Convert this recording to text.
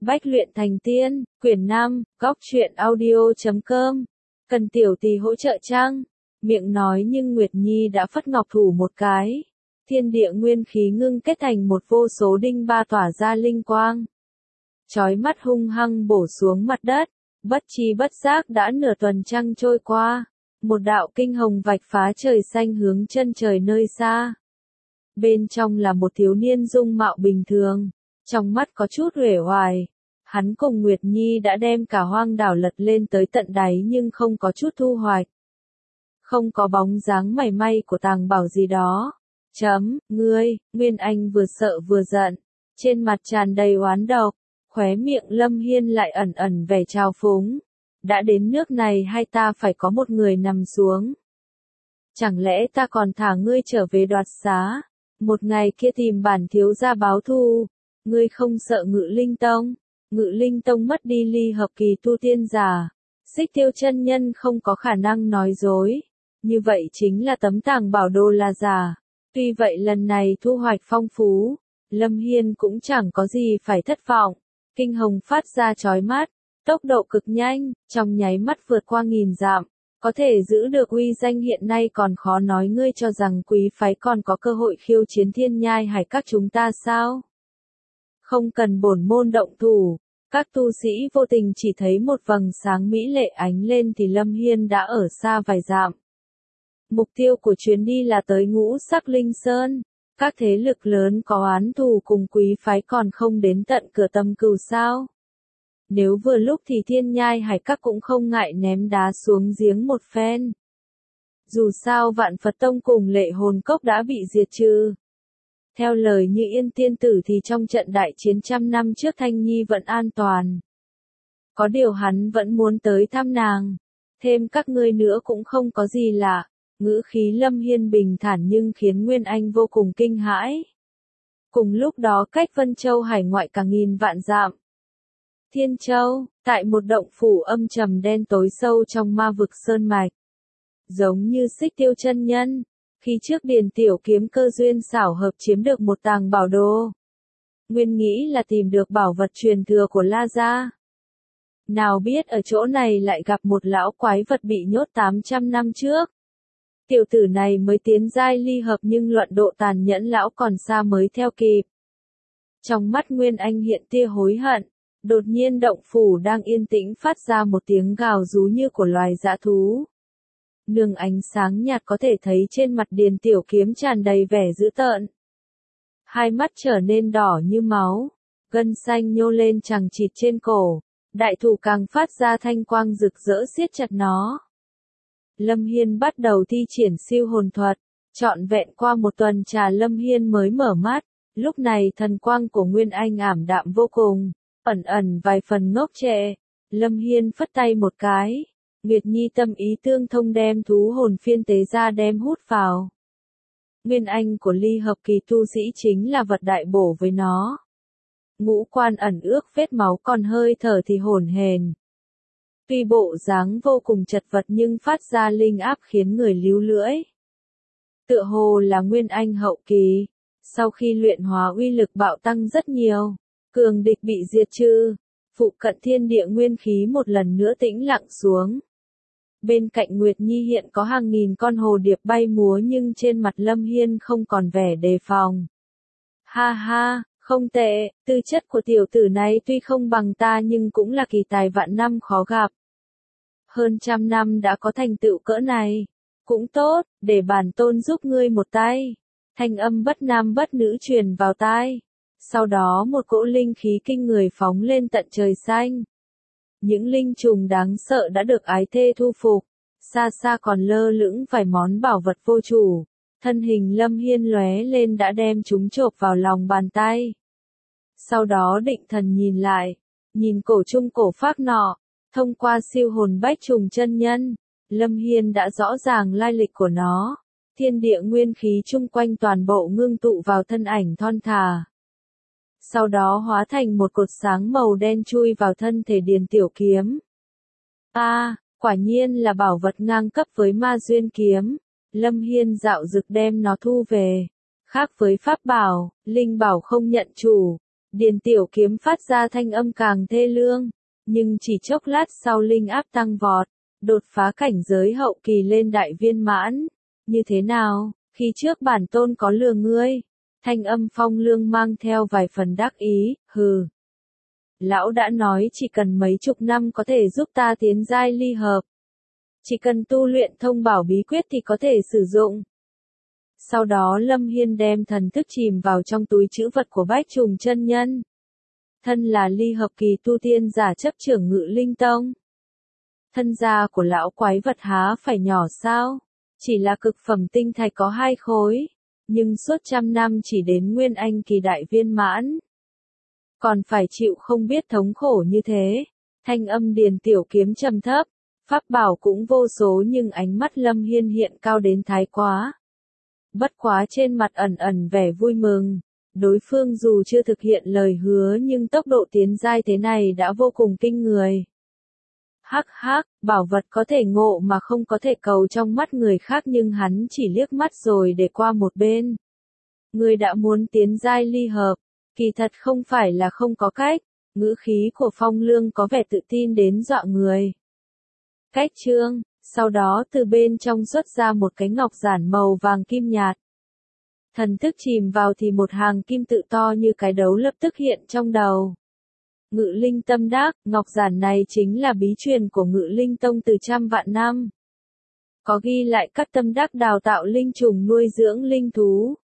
Bách luyện thành tiên, quyển 5, góc truyện audio.com. Cần tiểu tỳ hỗ trợ chăng? Miệng nói nhưng Nguyệt Nhi đã phất ngọc thủ một cái. Thiên địa nguyên khí ngưng kết thành một vô số đinh ba tỏa ra linh quang. Chói mắt hung hăng bổ xuống mặt đất, bất chi bất giác đã nửa tuần trăng trôi qua. Một đạo kinh hồng vạch phá trời xanh hướng chân trời nơi xa. Bên trong là một thiếu niên dung mạo bình thường, trong mắt có chút uể oải. Hắn cùng Nguyệt Nhi đã đem cả hoang đảo lật lên tới tận đáy nhưng không có chút thu hoạch. Không có bóng dáng mảy may của tàng bảo gì đó. Ngươi, Nguyên Anh vừa sợ vừa giận, trên mặt tràn đầy oán độc, khóe miệng Lâm Hiên lại ẩn ẩn vẻ trào phúng. Đã đến nước này hay ta phải có một người nằm xuống? Chẳng lẽ ta còn thả ngươi trở về đoạt xá? Một ngày kia tìm bản thiếu gia báo thù, ngươi không sợ Ngự Linh Tông? Ngự Linh Tông mất đi ly hợp kỳ tu tiên giả, Xích Tiêu chân nhân không có khả năng nói dối, như vậy chính là tấm tàng bảo đồ là giả. Tuy vậy lần này thu hoạch phong phú, Lâm Hiên cũng chẳng có gì phải thất vọng. Kinh hồng phát ra chói mắt, tốc độ cực nhanh, trong nháy mắt vượt qua 1000 dặm. Có thể giữ được uy danh hiện nay còn khó nói, ngươi cho rằng quý phái còn có cơ hội khiêu chiến Thiên Nhai Hải các chúng ta sao? Không cần bổn môn động thủ, các tu sĩ vô tình chỉ thấy một vầng sáng mỹ lệ ánh lên thì Lâm Hiên đã ở xa vài dặm. Mục tiêu của chuyến đi là tới Ngũ Sắc Linh Sơn. Các thế lực lớn có oán thù cùng quý phái còn không đến tận cửa Tâm Cửu sao? Nếu vừa lúc thì Thiên Nhai Hải các cũng không ngại ném đá xuống giếng một phen. Dù sao Vạn Phật Tông cùng Lệ Hồn Cốc đã bị diệt trừ. Theo lời Như Yên tiên tử thì trong trận đại chiến 100 năm trước Thanh Nhi vẫn an toàn. Có điều hắn vẫn muốn tới thăm nàng. Thêm các ngươi nữa cũng không có gì lạ. Ngữ khí Lâm Hiên bình thản nhưng khiến Nguyên Anh vô cùng kinh hãi. Cùng lúc đó cách Vân Châu hải ngoại cả 1000 vạn dặm. Thiên Châu, tại một động phủ âm trầm đen tối sâu trong ma vực sơn mạch. Giống như Xích Tiêu chân nhân, khi trước Điền Tiểu Kiếm cơ duyên xảo hợp chiếm được một tàng bảo đồ. Nguyên nghĩ là tìm được bảo vật truyền thừa của La Gia. Nào biết ở chỗ này lại gặp một lão quái vật bị nhốt 800 năm trước. Tiểu tử này mới tiến giai ly hợp nhưng luận độ tàn nhẫn lão còn xa mới theo kịp. Trong mắt Nguyên Anh hiện tia hối hận. Đột nhiên động phủ đang yên tĩnh phát ra một tiếng gào rú như của loài dã thú. Nương ánh sáng nhạt có thể thấy trên mặt Điền Tiểu Kiếm tràn đầy vẻ dữ tợn. Hai mắt trở nên đỏ như máu, gân xanh nhô lên chằng chịt trên cổ, đại thủ càng phát ra thanh quang rực rỡ siết chặt nó. Lâm Hiên bắt đầu thi triển siêu hồn thuật, trọn vẹn qua một tuần trà Lâm Hiên mới mở mắt, lúc này thần quang của Nguyên Anh ảm đạm vô cùng. Ẩn ẩn vài phần ngốc trệ, Lâm Hiên phất tay một cái, Nguyệt Nhi tâm ý tương thông đem thú hồn phiên tế ra đem hút vào. Nguyên Anh của ly hợp kỳ tu sĩ chính là vật đại bổ với nó. Ngũ quan ẩn ước vết máu còn hơi thở thì hổn hển. Tuy bộ dáng vô cùng chật vật nhưng phát ra linh áp khiến người líu lưỡi. Tựa hồ là Nguyên Anh hậu kỳ, sau khi luyện hóa uy lực bạo tăng rất nhiều. Cường địch bị diệt trừ, phụ cận thiên địa nguyên khí một lần nữa tĩnh lặng xuống. Bên cạnh Nguyệt Nhi hiện có hàng nghìn con hồ điệp bay múa nhưng trên mặt Lâm Hiên không còn vẻ đề phòng. Ha ha, không tệ, tư chất của tiểu tử này tuy không bằng ta nhưng cũng là kỳ tài vạn năm khó gặp. Hơn 100 năm đã có thành tựu cỡ này. Cũng tốt, để bản tôn giúp ngươi một tay. Thanh âm bất nam bất nữ truyền vào tai. Sau đó một cỗ linh khí kinh người phóng lên tận trời xanh. Những linh trùng đáng sợ đã được ái thê thu phục. Xa xa còn lơ lửng vài món bảo vật vô chủ. Thân hình Lâm Hiên lóe lên đã đem chúng chộp vào lòng bàn tay. Sau đó định thần nhìn lại. Nhìn cổ trung cổ phác nọ. Thông qua siêu hồn bách trùng chân nhân, Lâm Hiên đã rõ ràng lai lịch của nó. Thiên địa nguyên khí chung quanh toàn bộ ngưng tụ vào thân ảnh thon thả. Sau đó hóa thành một cột sáng màu đen chui vào thân thể Điền Tiểu Kiếm. Quả nhiên là bảo vật ngang cấp với Ma Duyên Kiếm. Lâm Hiên dạo dực đem nó thu về. Khác với pháp bảo, linh bảo không nhận chủ. Điền tiểu kiếm phát ra thanh âm càng thê lương, nhưng chỉ chốc lát sau linh áp tăng vọt, đột phá cảnh giới hậu kỳ lên đại viên mãn. Như thế nào, khi trước bản tôn có lừa ngươi? Thanh âm Phong Lương mang theo vài phần đắc ý, hừ. Lão đã nói chỉ cần mấy chục năm có thể giúp ta tiến giai ly hợp. Chỉ cần tu luyện thông bảo bí quyết thì có thể sử dụng. Sau đó Lâm Hiên đem thần thức chìm vào trong túi trữ vật của Bách Trùng chân nhân. Thân là ly hợp kỳ tu tiên giả chấp trưởng Ngự Linh Tông. Thân gia của lão quái vật há phải nhỏ sao? Chỉ là cực phẩm tinh thạch có 2 khối, nhưng suốt trăm năm chỉ đến nguyên anh kỳ đại viên mãn. Còn phải chịu không biết thống khổ như thế. Thanh âm Điền tiểu kiếm trầm thấp, pháp bảo cũng vô số nhưng ánh mắt Lâm Hiên hiện cao đến thái quá. Bất quá trên mặt ẩn ẩn vẻ vui mừng, đối phương dù chưa thực hiện lời hứa nhưng tốc độ tiến giai thế này đã vô cùng kinh người. Hắc hắc, bảo vật có thể ngộ mà không có thể cầu trong mắt người khác nhưng hắn chỉ liếc mắt rồi để qua một bên. Người đã muốn tiến giai ly hợp, kỳ thật không phải là không có cách, ngữ khí của Phong Lương có vẻ tự tin đến dọa người. Cách chương, sau đó từ bên trong xuất ra một cái ngọc giản màu vàng kim nhạt. Thần thức chìm vào thì một hàng kim tự to như cái đấu lập tức hiện trong đầu. Ngự Linh Tâm Đắc, ngọc giản này chính là bí truyền của Ngự Linh Tông từ trăm vạn năm. Có ghi lại các tâm đắc đào tạo linh trùng nuôi dưỡng linh thú.